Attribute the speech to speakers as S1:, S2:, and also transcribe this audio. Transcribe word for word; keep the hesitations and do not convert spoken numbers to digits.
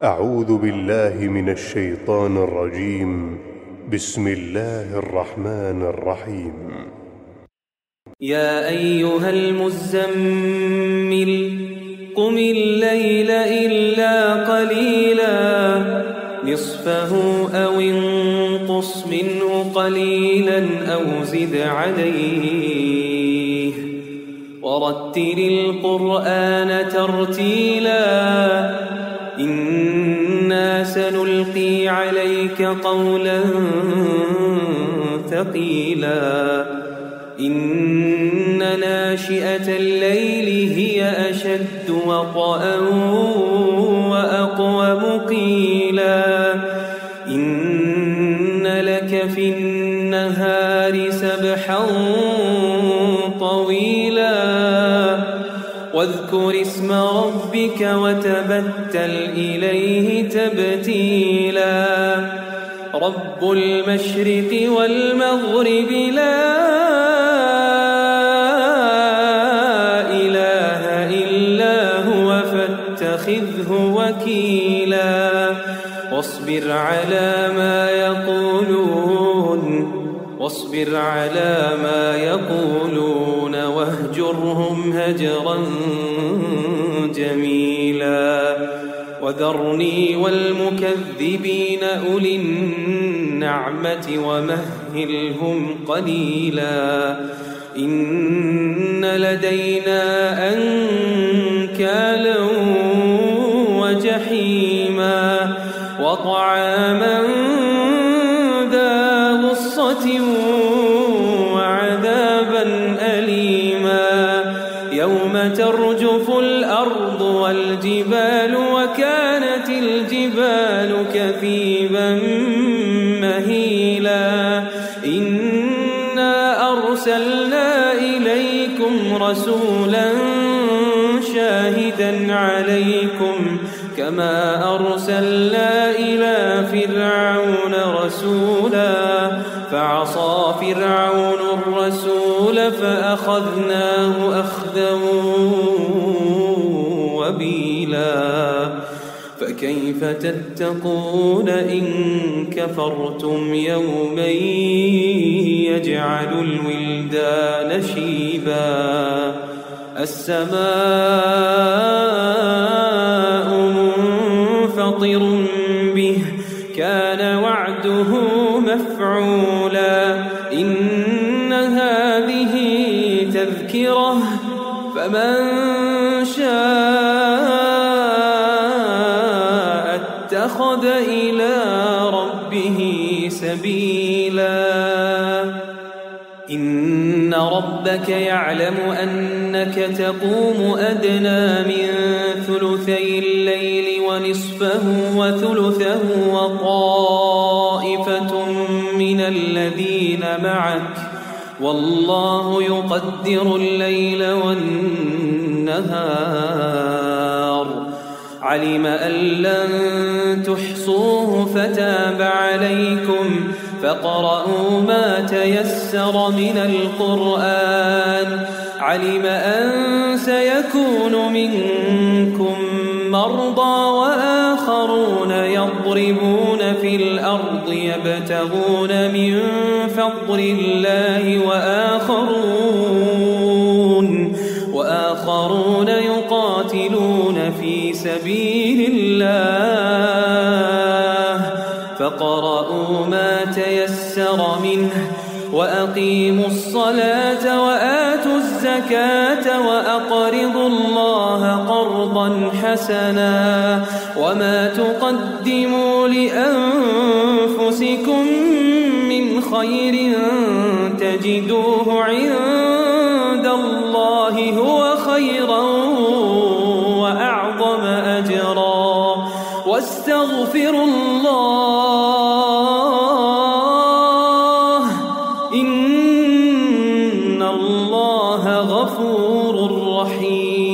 S1: أعوذ بالله من الشيطان الرجيم. بسم الله الرحمن الرحيم.
S2: يا أيها المزمل قم الليل إلا قليلا نصفه أو انقص منه قليلا أو زد عليه ورتل القرآن ترتيلا إنا سنلقي عليك قولا ثقيلا إن ناشئة الليل هي أشد وطئا وأقوم قيلا إن لك في النهار سبحا طويلا واذكر اسم ربك وتبتل إليه تبتيلا رب المشرق والمغرب لا إله إلا هو فاتخذه وكيلا واصبر على ما يقولون واصبر على ما يقولون واهجرهم هجرا جميلا وذرني والمكذبين أولي النعمة ومهلهم قليلا إن لدينا أنكالا وجحيما وطعاما ذا غصة وعذابا أليما يوم ترجف الأرض والجبال وكانت الجبال كثيبا مهيلا إنا أرسلنا إليكم رسولا شاهدا عليكم كما أرسلنا إلى فرعون رسولا فعصى فرعون الرسول فأخذناه أخذا وبيلا فكيف تتقون إن كفرتم يوما يجعل الولدان شيبا السماء منفطر به كان وعده مفعولا إن هذه تذكرة فمن شاء اتخذ إلى ربه سبيلا إن ربك يعلم أنك تقوم أدنى من ثلثي الليل ونصفه وثلثه وطائفة من الذين معك والله يقدر الليل والنهار علم أن لن تحصوه فتاب عليكم فاقرؤوا ما تيسر من القرآن علم أن سيكون منكم مرضى وآخرون يضربون في الأرض يبتغون من فضل الله وآخرون وآخرون يقاتلون في سبيل الله فاقرؤوا ما تيسر منه وأقيموا الصلاة وآتوا الزكاة وأقرضوا الله قرضا حسنا وما تقدموا لأنفسكم من خير تجدوه عند الله هو خيرا وأعظم أجرا واستغفروا الله إن الله غفور رحيم.